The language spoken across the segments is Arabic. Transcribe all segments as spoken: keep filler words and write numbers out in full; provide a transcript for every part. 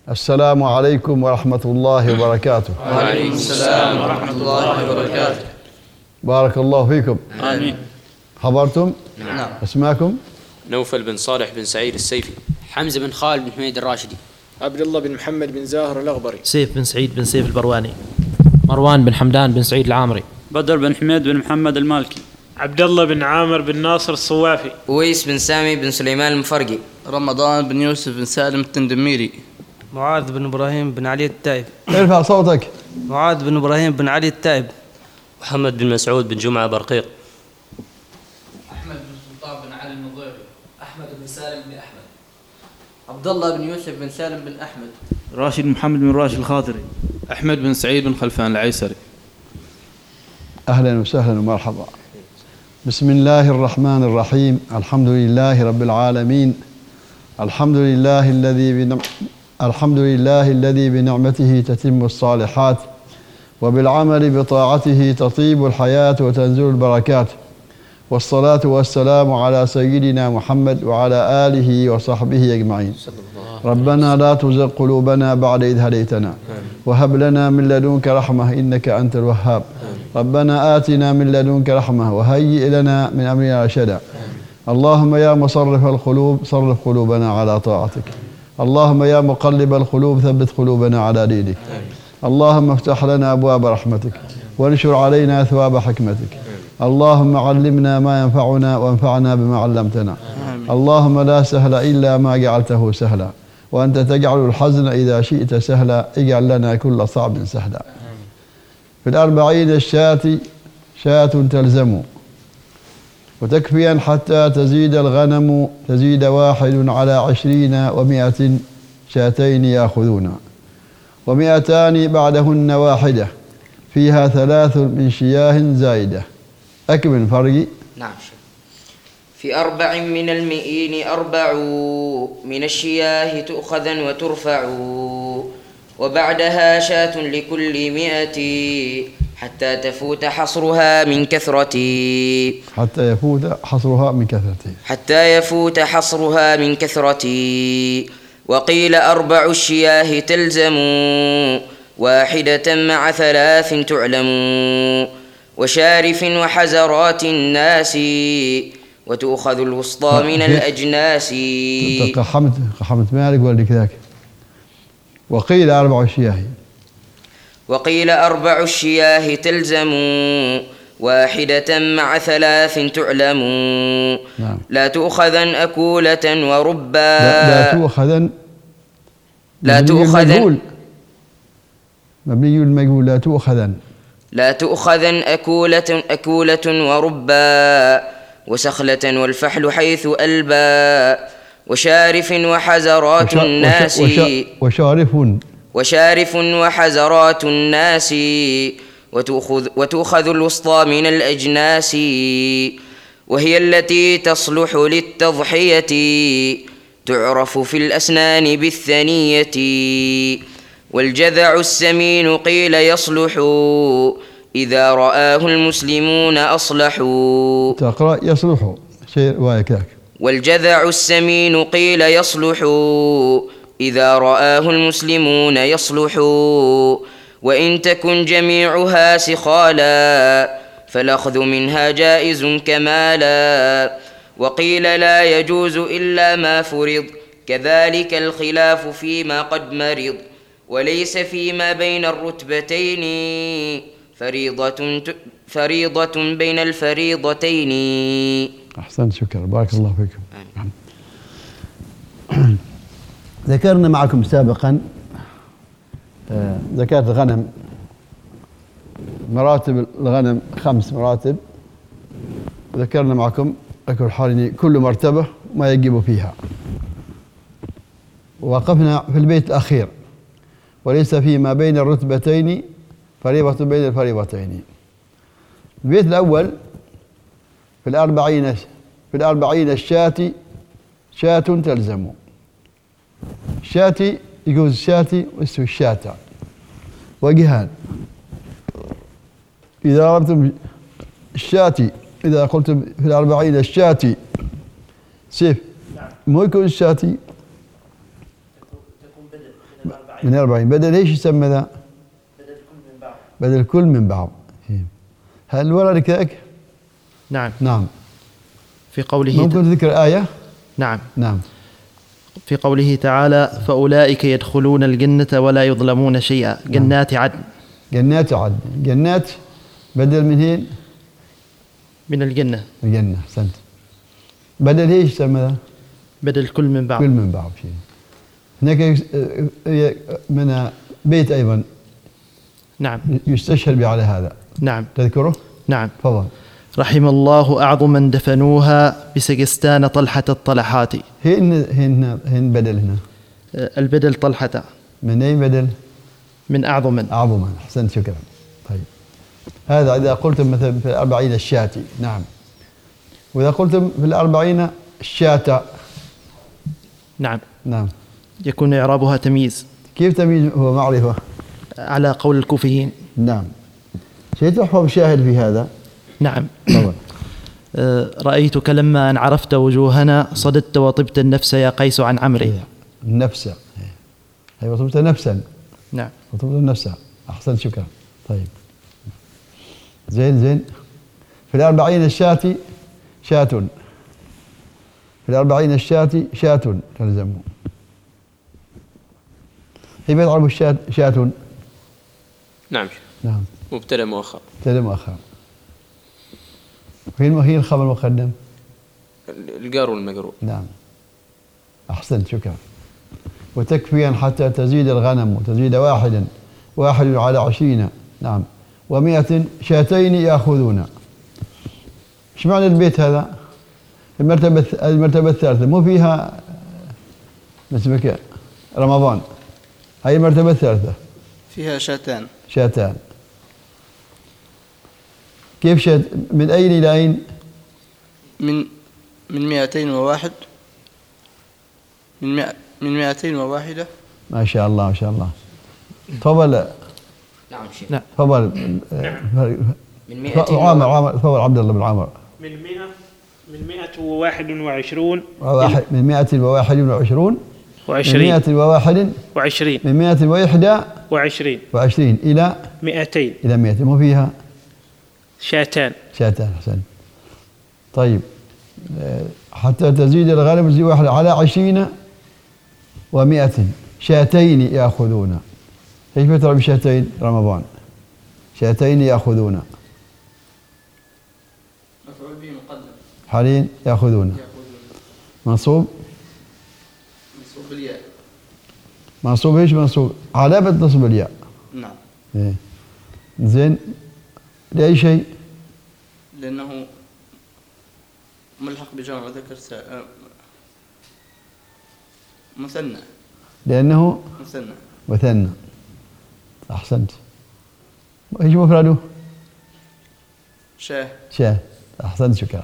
السلام عليكم ورحمة الله وبركاته. وعليكم السلام ورحمة الله وبركاته. بارك الله فيكم. آمين. حضرتم؟ نعم. اسماكم؟ نوفل بن صالح بن سعيد السيفي. حمزة بن خالد بن حميد الراشدي. عبد الله بن محمد بن زاهر الأغبري. سيف بن سعيد بن سيف البرواني. مروان بن حمدان بن سعيد العامري. بدر بن حميد بن محمد المالكي. عبد الله بن عامر بن ناصر الصوافي. ويس بن سامي بن سليمان المفرقي. رمضان بن يوسف بن سالم التندميري. معاذ بن إبراهيم بن علي التائب. ارفع صوتك. معاذ بن إبراهيم بن علي التائب. محمد بن مسعود بن جمعة برقيق. أحمد بن سلطان بن علي النظيري. أحمد بن سالم بن أحمد. عبد الله بن يوسف بن سالم بن أحمد. راشد محمد بن راشد الخاطري. أحمد بن سعيد بن خلفان العيسري. أهلا وسهلا ومرحبا. بسم الله الرحمن الرحيم. الحمد لله رب العالمين. الحمد لله الذي بنعم الحمد لله الذي بنعمته تتم الصالحات، وبالعمل بطاعته تطيب الحياة وتنزل البركات، والصلاة والسلام على سيدنا محمد وعلى آله وصحبه أجمعين. ربنا لا تزغ قلوبنا بعد إذ هديتنا، وهب لنا من لدنك رحمة إنك أنت الوهاب. ربنا آتنا من لدنك رحمة وهيئ لنا من أمرنا رشدا. اللهم يا مصرف القلوب صرف قلوبنا على طاعتك. اللهم يا مقلب القلوب ثبت قلوبنا على دينك. اللهم افتح لنا أبواب رحمتك وانشر علينا ثواب حكمتك. اللهم علمنا ما ينفعنا وانفعنا بما علمتنا. اللهم لا سهل إلا ما جعلته سهلا، وأنت تجعل الحزن إذا شئت سهلا. اجعل لنا كل صعب سهلا. في الأربعين الشاة شاة تلزم، وتكفيا حتى تزيد الغنم. تزيد واحد على عشرين ومائة شاتين يأخذون، ومائتان بعدهن واحدة، فيها ثلاث من شياه زايدة. أكمل فرقي. نعم. في أربع من المئين أربع من الشياه تؤخذا وترفع، وبعدها شاة لكل مئة حتى تفوت حصرها من كثرة. حتى يفوت حصرها من كثرة. حتى يفوت حصرها من كثرة. وقيل أربع الشياه تلزم، واحدة مع ثلاث تعلم، وشارف وحزرات الناس، وتؤخذ الوسطى من الأجناس. قحمت قحمت مالك ولا كذاك. وقيل أربع الشياه. وقيل أربع الشياه تلزم، واحدة مع ثلاث تعلم. نعم. لا تؤخذن أكولة وربا. لا, لا تؤخذن. لا تؤخذن مبني المجهول. لا تؤخذن. لا تؤخذن أكولة أكولة وربا، وسخلة والفحل حيث ألبى، وشارف وحزرات وشا الناس. وشا وشارف وشارف وحزرات الناس، وتأخذ, وتأخذ الوسطى من الأجناس، وهي التي تصلح للتضحية، تعرف في الأسنان بالثنية. والجذع السمين قيل يصلح، إذا رآه المسلمون أصلحوا. تقرأ يصلح شيء وايكاك. والجذع السمين قيل يصلح، إذا رآه المسلمون يصلح. وإن تكن جميعها سخالا، فالأخذ منها جائز كمالا. وقيل لا يجوز إلا ما فرض، كذلك الخلاف فيما قد مرض. وليس فيما بين الرتبتين فريضة فريضة بين الفريضتين. أحسنت، شكرا، بارك الله فيكم. ذكرنا معكم سابقا زكاة الغنم، مراتب الغنم خمس مراتب، وذكرنا معكم أكل حالي كل مرتبة ما يجب فيها. ووقفنا في البيت الأخير، وليس فيما بين الرتبتين فريضة بين الفريضتين. البيت الأول في الأربعين في الأربعين الشاة شاة تلزم. شاتي يجوز شاتي واسم الشاة وجهان. إذا ربتم الشاتي، إذا قلتم في الأربعين الشاتي سيف مو يكون الشاتي من أربعين. بدل إيش يسمى ذا؟ بدل كل من بعض. بدل كل من بعض. هل ورد كذلك؟ نعم. نعم. في قوله ممكن تذكر آية؟ نعم. نعم. في قوله تعالى فأولئك يدخلون الجنة ولا يظلمون شيئا. جنات عدن. جنات عدن. جنات بدل من هين؟ من الجنة. الجنة. أحسنت. بدل إيش يسمى ذا؟ بدل كل من بعض. كل من بعض. هناك من بيت أيضا. نعم. يستشهد به على هذا. نعم. تذكره؟ نعم. تفضل. رحم الله أعظم من دفنوها بسجستان طلحة الطلحات. هن هن هن بدل هنا. البدل طلحة. من أي بدل؟ من أعظم من. أعظم من. أحسنت شكرا. طيب. هذا إذا قلتم مثلا في الأربعين الشاتي. نعم. وإذا قلتم في الأربعين الشاتا. نعم. نعم. يكون إعرابها تمييز. كيف تمييز هو معرفة؟ على قول الكوفيين. نعم. شيء تحفظ شاهد في هذا. نعم. طبعا. رأيتك لما أن عرفت وجوهنا صددت وطبت النفس يا قيس عن عمري. النفس. أيوة طبت نفسا. نعم. وطبت النفس. أحسن شكرا. طيب. زين زين. في الأربعين الشاتي شاة. في الأربعين الشاتي شاة تلزمه. هي بيتعرفوا الشاة شاة. نعم. نعم. مبتدأ مؤخر. مبتدأ مؤخر. هي هي الخبر المقدم. الجار والمجرور. نعم. أحسنت شكرا. وتكفيا حتى تزيد الغنم وتزيد واحدا واحد على عشرين. نعم. ومئة شاتين يأخذون. إيش معنى البيت هذا؟ المرتبة المرتبة الثالثة مو فيها اسمك رمضان. هاي المرتبة الثالثة. فيها شاتان. شاتان. كيف شات؟ من أين إلى أين؟ من من مئتين وواحد. من مئة من مئتين وواحدة. ما شاء الله ما شاء الله. تفضل. نعم شيخ. نعم. تفضل. من مئتين. عامر عامر تفضل عبد الله بن عمر. من مئة من مئة وواحد وعشرون. واحد من مئة وواحد وعشرون. وعشرين. من مئة وواحد وعشرين. من مئة وإحدى وعشرين. وعشرين إلى مئتين. إلى مئة. مو فيها شاتان. شاتان. حسن. طيب حتى تزيد الغنم تزيد واحد على عشرين ومئة شاتين يأخذون. ايش بترى بشاتين؟ رمضان. شاتين يأخذون. مفعول به مقدم. حاليا يأخذون. منصوب. منصوب بالياء. منصوب ايش منصوب؟ علامة نصب الياء. نعم. ايه. زين. لأي شيء؟ لأنه ملحق بجمع ذكر سا... مثنى. لأنه مثنى. مثنى. أحسنت. ايش مفرده؟ شاه. شاه. أحسنت شكرا.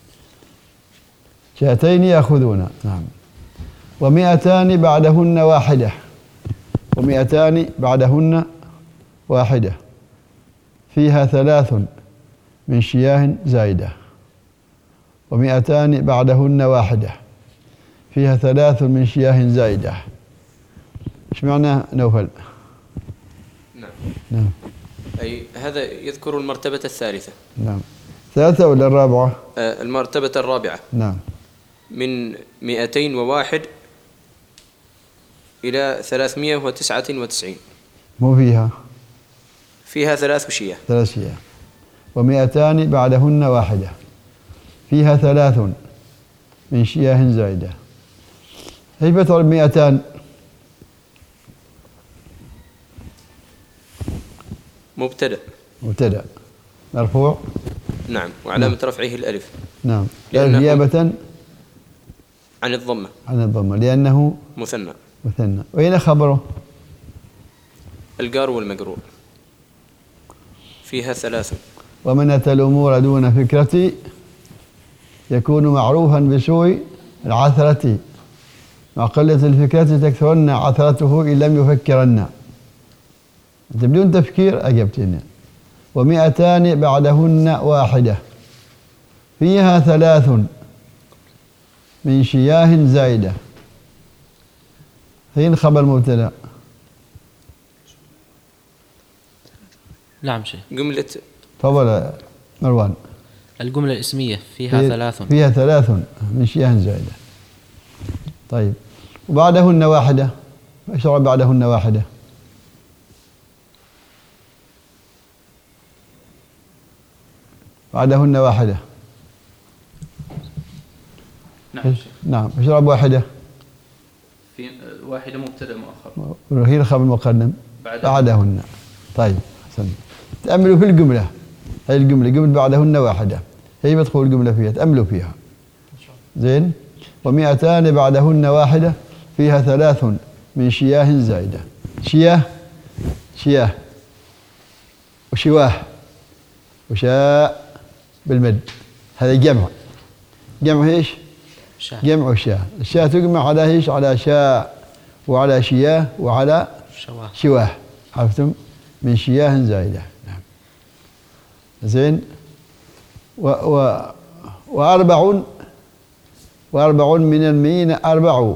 شاتين يأخذون. نعم. ومئتان بعدهن واحدة. ومئتان بعدهن واحدة. فيها ثلاث من شياه زايدة. ومئتان بعدهن واحدة. فيها ثلاث من شياه زايدة. ايش معنى نوفل؟ نعم. نعم. أي هذا يذكر المرتبة الثالثة. نعم. ثالثة ولا الرابعة؟ آه المرتبة الرابعة. نعم. من مئتين وواحد إلى ثلاثمائة وتسعة وتسعين. مو فيها. فيها ثلاث شياه. ثلاث شياه. ومئتان بعدهن واحدة. فيها ثلاث من شياه زائدة. ايش بتعرف مئتان؟ مبتدأ. مبتدأ. مرفوع. نعم. وعلامة نعم. رفعه الألف. نعم. نيابة عن الضمة. عن الضمة لأنه مثنى. مثنى. وأين خبره؟ الجار والمجرور. فيها ثلاث. ومن أتى الأمور دون فكرتي يكون معروفا بسوء العثرة. مع قلة الفكرة تكثرن عثرته إن لم يفكرن. أنت بدون تفكير أجبتني. ومئتان بعدهن واحدة. فيها ثلاث من شياه زايدة. هين خبر مبتدأ. نعم شيخ. جملة تفضل مروان. الجملة الاسمية فيها في ثلاث فيها ثلاث من شياه زائدة. طيب وبعدهن واحدة، ايش بعدهن واحدة؟ بعدهن واحدة. نعم نعم ايش واحدة؟ في واحدة مبتدأ مؤخر وهي الخبر المقدم بعدهن. طيب حسن. تأملوا في الجملة، هي الجملة جملة بعدهن واحدة، هي مدخول الجملة فيها، تأملوا فيها. زين. ومئتان بعدهن واحدة فيها ثلاث من شياه زائدة. شياه شياه وشواه وشاء بالمد، هذا جمع. جمع ايش؟ شاء. جمع شاء. الشاء تجمع على ايش؟ على شاء وعلى شياه وعلى شواه. شواه. عرفتم؟ من شياه زائدة. نعم. زين. و و وأربع وأربع من المئين أربع،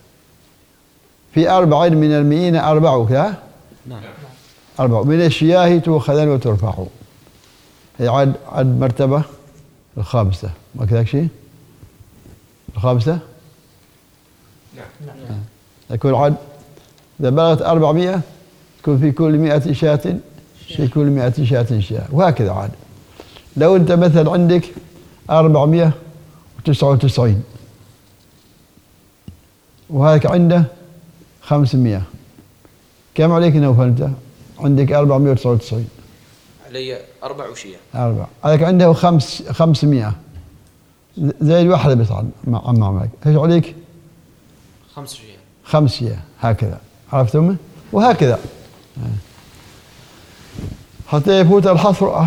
في أربع من المئين أربع كذا. نعم. أربع من الشياه تؤخذان وترفع، هي عد عد مرتبة الخامسة، ما كذا شيء؟ الخامسة؟ نعم. نعم. يكون عد إذا بلغت أربعمائة تكون في كل مئة شاة في كل مئة شاة شاة، وهكذا عاد. لو أنت مثلا عندك أربعمائة وتسعة وتسعين وهذاك عنده خمسمائة، كم عليك نوفل أنت؟ عندك أربعمائة وتسعة وتسعين. علي أربع وشية. أربع. هذاك عنده خمس خمسمائة زي الواحدة بس مع عم عمك. إيش عليك؟ خمس شياه. خمس شياه هكذا. عرفتم؟ وهكذا حتى يفوت الحصر.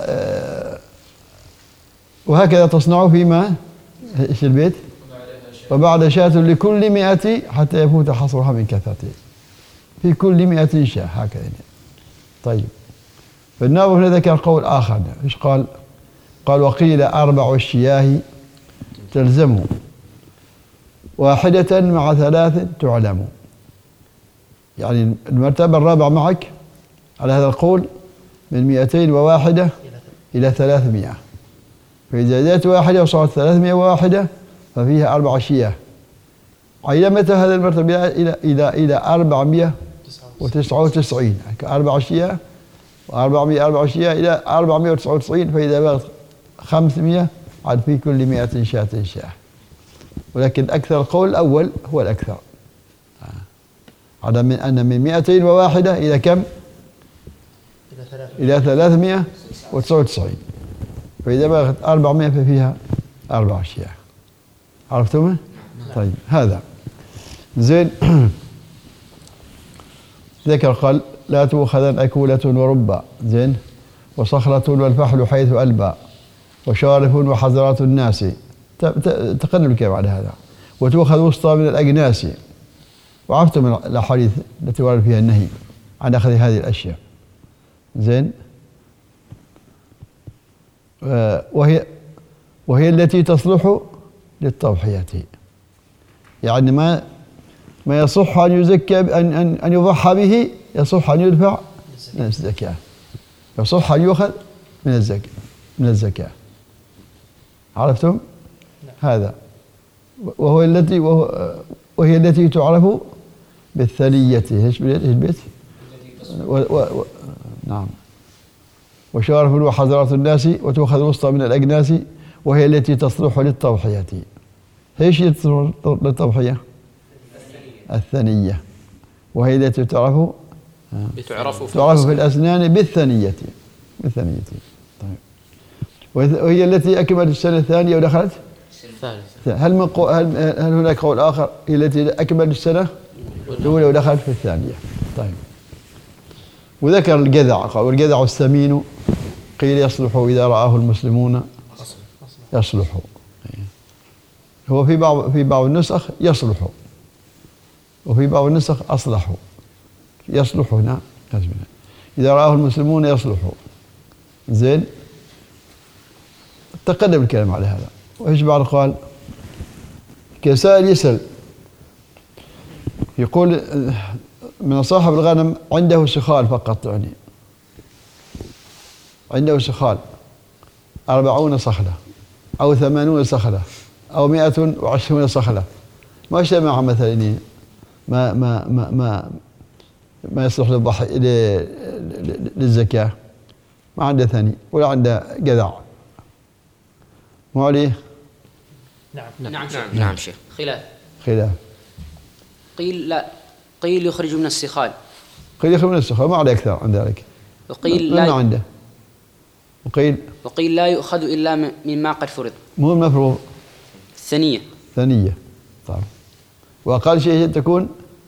وهكذا تصنع فيما ايش البيت؟ وبعد شاة لكل مئة حتى يفوت حصرها من كثرته، في كل مئة شاة هكذا. طيب فالناظر هنا ذكر قول آخر. ايش قال؟ قال وقيل أربع الشياه تلزم واحدة مع ثلاث تعلم. يعني المرتبة الرابعة معك على هذا القول من مئتين وواحدة إلى ثلاثمائة، فإذا زادت واحدة وصارت ثلاثمائة وواحدة ففيها أربع شياه. إلى متى هذا المرتبة؟ إلى إلى إلى أربعمائة وتسعة وتسعين. أربع شياه وأربعمائة أربع شياه إلى أربعمائة وتسعة وتسعين، فإذا بلغت خمسمائة عاد في كل مئة شاة شاه. ولكن أكثر القول الأول هو الأكثر، على من أن من مئتين وواحدة إلى كم؟ إلى ثلاثمائة وتسعة وتسعين، فإذا بلغت أربعمائة ففيها أربع شياه. عرفتم؟ طيب هذا زين. ذكر قال لا تؤخذن أكولة وربا، زين، وصخرة والفحل حيث ألبى، وشارف وحضرات الناس. تقدم الكلام على هذا. وتؤخذ وسطى من الأجناس. وعرفتم الأحاديث التي ورد فيها النهي عن أخذ هذه الأشياء. زين. وهي وهي التي تصلح للتضحية، يعني ما ما يصح أن يزكى أن أن أن يضحى به، يصح أن يدفع من الزكاة، يصح أن يؤخذ من الزكاة من الزكاة. عرفتم؟ هذا. وهو التي وهو وهي التي تعرف بالثنية. ايش البيت؟ و و نعم. وشارف وحضرات الناس، وتؤخذ وسطى من الأجناس، وهي التي تصلح للتضحية. ايش تصلح للتضحية؟ الثنية. وهي التي تعرف تعرف في, تعرف في الأسنان بالثنية بالثنية. طيب. وهي التي أكملت السنة الثانية ودخلت الثالثة. هل من قو... هل هل هناك قول آخر هي التي أكملت السنة الأولى ودخلت في الثانية؟ طيب. وذكر الجذع، قال والجذع الثمين قيل يصلح إذا رآه المسلمون يصلح. هو في بعض في بعض النسخ يصلح، وفي بعض النسخ أصلح. يصلح هنا إذا رآه المسلمون يصلح. زين. تقدم الكلام على هذا. وإيش بعد قال؟ كسائل يسأل يقول من صاحب الغنم عنده سخال فقط، يعني عنده سخال أربعون صخلة أو ثمانون صخلة أو مئة وعشرون صخلة، ما اجتمع مثلا ما ما ما ما ما يصلح للضحي للزكاة، ما عنده ثاني ولا عنده جذع، مو عليه؟ نعم نعم شيخ. نعم شيخ. خلاف خلاف. قيل لا، قيل يخرج من السخال، قيل يخرج من السخال ما عليه أكثر عن ذلك، وقيل لا لا عنده، وقيل وقيل لا يؤخذ إلا مما قد فرض. مو المفروض ثنية ثنية. طيب، وأقل شيء تكون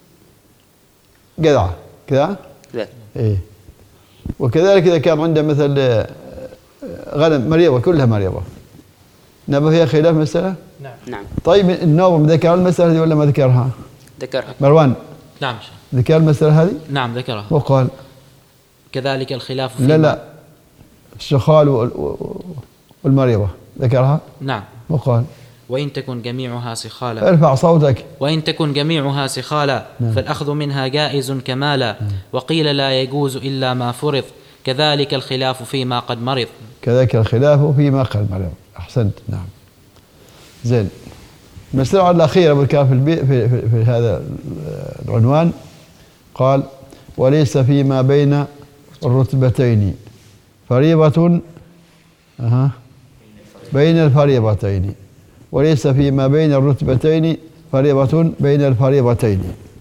جذعة كذا. لا. إيه. وكذلك إذا كان عنده مثل غنم مريضة كلها مريضة، نبه فيها خلاف مسألة؟ نعم نعم. طيب النووي ذكر المسألة هذه ولا ما ذكرها؟ ذكرها. مروان. نعم شيخ. ذكر المسألة هذه؟ نعم ذكرها. وقال كذلك الخلاف في لا لا السخال والمريضة ذكرها؟ نعم. وقال وإن تكن جميعها سخالا. ارفع صوتك. وإن تكن جميعها سخالا نعم. فالأخذ منها جائز كمالا نعم. وقيل لا يجوز إلا ما فرض، كذلك الخلاف فيما قد مرض. كذلك الخلاف فيما قد مرض. أحسنت. نعم. زين. المسألة الأخيرة بالكاف في, في, في, في هذا العنوان قال وليس فيما بين الرتبتين فريضة أه. بين الفريضتين، وليس فيما بين الرتبتين فريضة بين الفريضتين.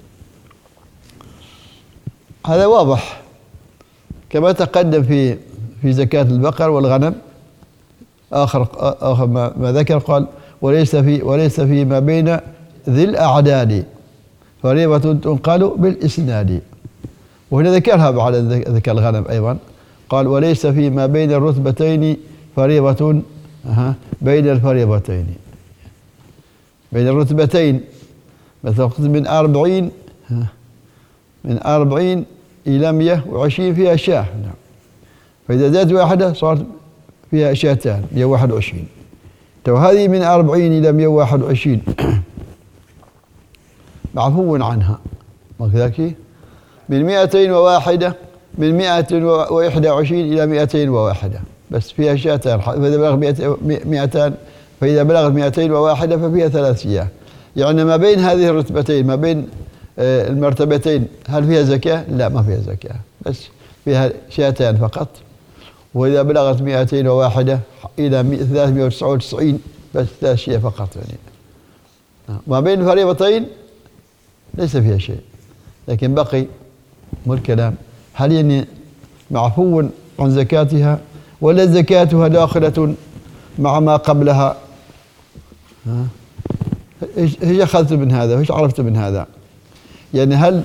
هذا واضح كما تقدم في في زكاة البقر والغنم. آخر آخر ما, ما ذكر قال وليس في وليس فيما بين ذي الأعداد فريضة تنقل بالإسناد. وهنا ذكرها بعد ذكر الغنم أيضا قال وليس فيما بين الرتبتين فريضة أه بين الفريضتين. بين الرتبتين مثلا من أربعين من أربعين إلى مئة وعشرين فيها شاة، نعم. فإذا زادت واحدة صارت فيها شاتان مئة وواحد وعشرين. تو هذه من أربعين إلى مئة وواحد وعشرين معفو عنها، وكذلك من مئتين وواحدة من مئة وإحدى وعشرين إلى مئتين وواحدة بس فيها شاتان. فإذا بلغ مئتان فإذا بلغت مئتين وواحدة ففيها ثلاث شياه. يعني ما بين هذه الرتبتين ما بين المرتبتين هل فيها زكاة؟ لا ما فيها زكاة، بس فيها شاتان فقط. وإذا بلغت مئتين وواحدة إلى ثلاثمئة وتسعة وتسعين بس ثلاث شياه فقط. يعني ما بين الفريضتين ليس فيها شيء، لكن بقي مو الكلام هل يعني معفو عن زكاتها ولا زكاتها داخلة مع ما قبلها؟ ها ايش اخذت من هذا وايش عرفت من هذا؟ يعني هل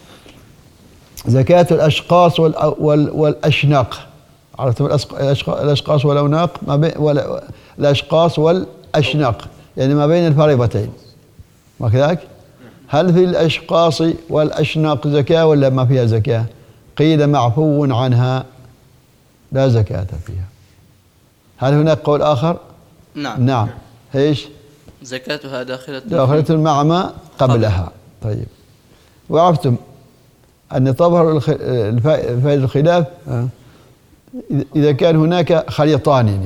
زكاة الاشقاص والاشناق، عرفتم الاشقاص والاوناق ما بين ولا الاشقاص والاشناق يعني ما بين الفريضتين ما كذلك؟ هل في الاشقاص والاشناق زكاة ولا ما فيها زكاة؟ قيل معفو عنها لا زكاة فيها. هل هناك قول آخر؟ نعم نعم. ايش؟ زكاتها داخلة داخلة مع ما قبلها. طيب، وعرفتم أن تظهر فائدة الخلاف إذا كان هناك خليطان، يعني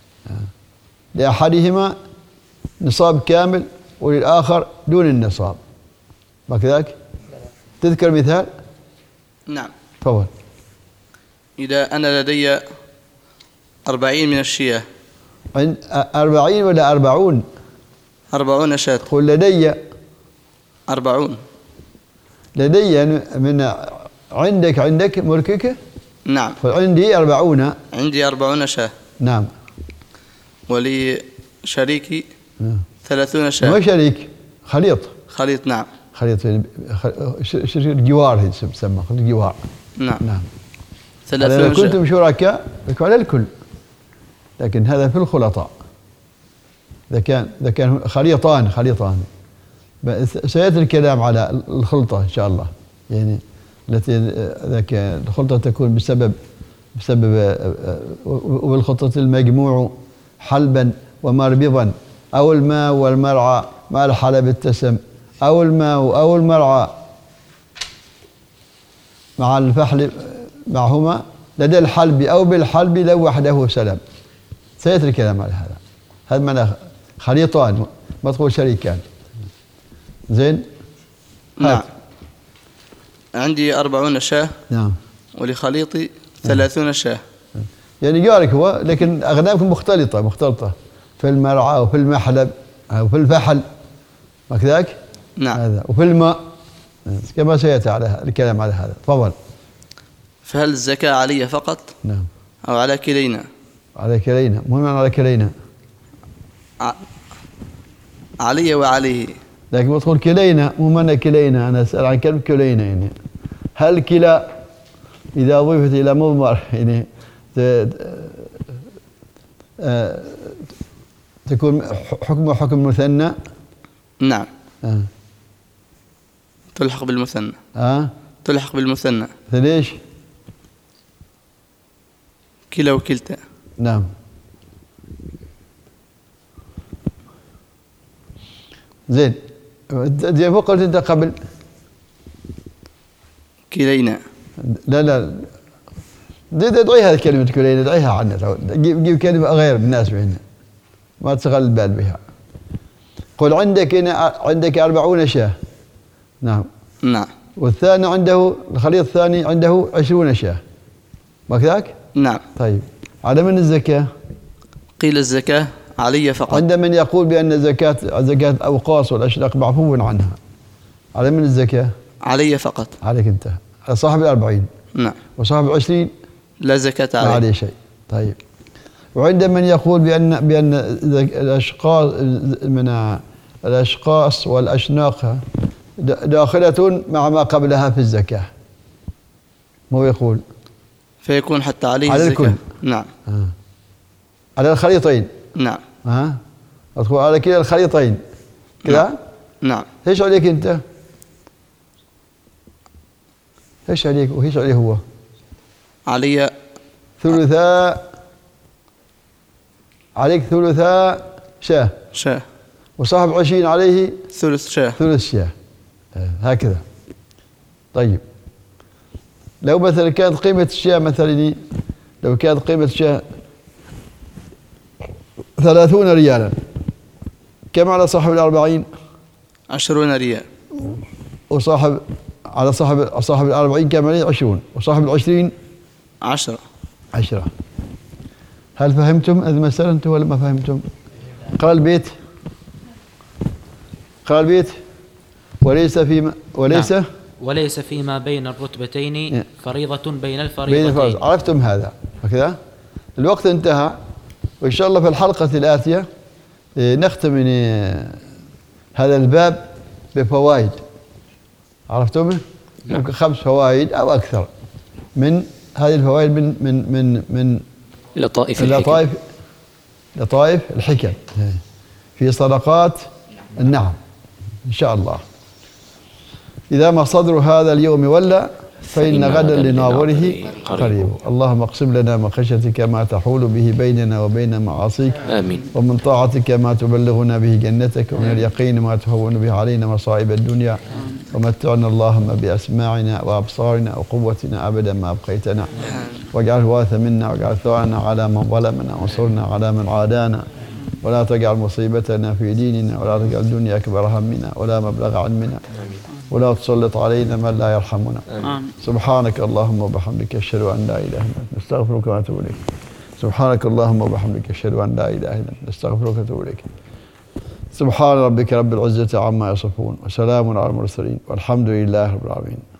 لأحدهما نصاب كامل وللآخر دون النصاب، ما كذلك؟ تذكر مثال؟ نعم. تفضل. إذا أنا لدي أربعين من الشياه. أربعين ولا أربعون؟ أربعون شاة. قل لدي أربعون. لدي من عندك عندك ملكك؟ نعم. فعندي أربعون. عندي أربعون شاة. نعم. ولي شريكي نعم. ثلاثون شاة. ما شريك، خليط. خليط نعم. خليط يعني شركة جوار هي تسمى جوار. نعم. نعم. ثلاثون شاة. كنتم شركاء لكم على الكل، لكن هذا في الخلطاء. إذا كان إذا كان خليطان خليطان سيأتي الكلام على الخلطة إن شاء الله، يعني التي إذا كان الخلطة تكون بسبب بسبب والخلطة المجموع حلبا ومربضا أو الماء والمرعى مع الحلب التسم أو الماء أو المرعى مع الفحل معهما لدى الحلب أو بالحلب لو وحده سلم. سيأتي الكلام على هذا. هذا معنى خليطان، ما تقول شريكان. زين؟ نعم. عندي أربعون شاة. نعم. ولخليطي ثلاثون شاة. يعني جارك هو، لكن أغنامكم مختلطة مختلطة في المرعى وفي المحلب وفي الفحل وكذاك. نعم. هذا وفي الماء كما سيأتي على الكلام على هذا. تفضل. فهل الزكاة علي فقط؟ نعم. أو على كلينا؟ على كلينا، مهم على كلينا. ع... علي وعليه. لكن ما تقول كلينا، مو معنى كلينا، أنا أسأل عن كلمة كلينا. يعني هل كلا إذا أضيفت إلى مضمر يعني تكون حكم حكم مثنى؟ نعم. آه. تلحق بالمثنى. آه؟ تلحق بالمثنى. ليش؟ كلا وكلتا. نعم. زين. زي ما قلت أنت قبل كلينا. لا لا ادعي هذه الكلمة كلينا، ادعيها عنا. جيب كلمة غير بالناس بهنا، ما تشغل البال بها. قل عندك هنا عندك أربعون شاة. نعم. نعم. والثاني عنده الخليط الثاني عنده عشرون شاة. ما كذاك؟ نعم. طيب على من الزكاة؟ قيل الزكاة علي فقط. عند من يقول بأن زكاة زكاة الأوقاص والأشلاق معفو عنها. على من الزكاة؟ علي فقط. عليك أنت. على صاحب الأربعين. نعم. وصاحب العشرين لا زكاة عليه. ما عليه شيء. طيب. وعند من يقول بأن بأن الأشقاص من الأشقاص والأشناق داخلة مع ما قبلها في الزكاة. مو يقول فيكون حتى عليه على الزكاة. الكل. نعم. آه. على الخليطين. نعم. ها آه. أدخل على كلا الخليطين كذا. نعم. نعم. ايش عليك أنت؟ ايش عليك وايش عليه هو؟ علي ثلثا. عليك ثلثا شاه. شاه. وصاحب عشرين عليه ثلث شاه. ثلث شاه. آه. هكذا. طيب لو مثلا كانت قيمة الشاه مثلا، لو كانت قيمة الشاه ثلاثون ريالا، كم على صاحب الأربعين؟ عشرون ريال. وصاحب على صاحب صاحب الأربعين كم عليه؟ عشرون. وصاحب العشرين عشرة. عشرة. هل فهمتم هذه المسألة أنتم ولا ما فهمتم؟ قال البيت قال البيت وليس فيما وليس نعم. وليس فيما بين الرتبتين فريضة بين الفريضتين. بين الفريضتين. عرفتم هذا هكذا؟ الوقت انتهى، وإن شاء الله في الحلقة الآتية نختم من هذا الباب بفوائد. عرفتم؟ ممكن خمس فوائد أو أكثر من هذه الفوائد من من من من لطائف لطائف لطائف الحكم في صدقات النعم إن شاء الله. إذا ما صدر هذا اليوم ولا فإن غدا لناظره قريب. اللهم اقسم لنا من خشيتك ما تحول به بيننا وبين معاصيك، آمين. ومن طاعتك ما تبلغنا به جنتك، ومن اليقين ما تهون به علينا مصائب الدنيا، ومتعنا اللهم بأسماعنا وأبصارنا وقوتنا أبدا ما أبقيتنا، واجعل الوارث منا، واجعل ثارنا على من ظلمنا، وانصرنا على من عادانا، ولا تجعل مصيبتنا في ديننا، ولا تجعل الدنيا أكبر همنا ولا مبلغ علمنا، ولا تسلط علينا من لا يرحمنا. آمين. سبحانك اللهم وبحمدك أشهد أن لا إله إلا أنت نستغفرك ونتوب إليك. سبحانك اللهم وبحمدك أشهد أن لا إله إلا أنت نستغفرك ونتوب إليك. سبحان ربك رب العزة عما يصفون، وسلام على المرسلين، والحمد لله رب العالمين.